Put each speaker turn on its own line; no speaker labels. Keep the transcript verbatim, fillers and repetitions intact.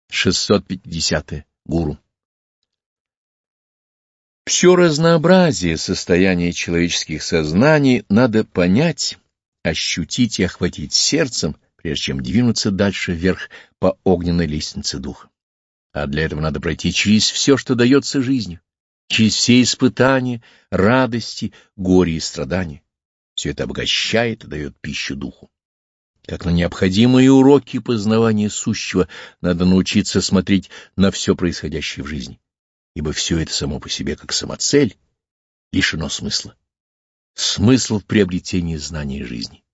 шестьсот пятидесятое. Гуру. Все разнообразие состояния человеческих сознаний надо понять, ощутить и охватить сердцем, прежде чем двинуться дальше вверх по огненной лестнице духа. А для этого надо пройти через все, что дается жизнью, через все испытания, радости, горе и страдания. Все это обогащает и дает пищу духу. Как на необходимые уроки познавания сущего надо научиться смотреть на все происходящее в жизни, ибо все это само по себе, как самоцель, лишено смысла. Смысл в приобретении знания жизни.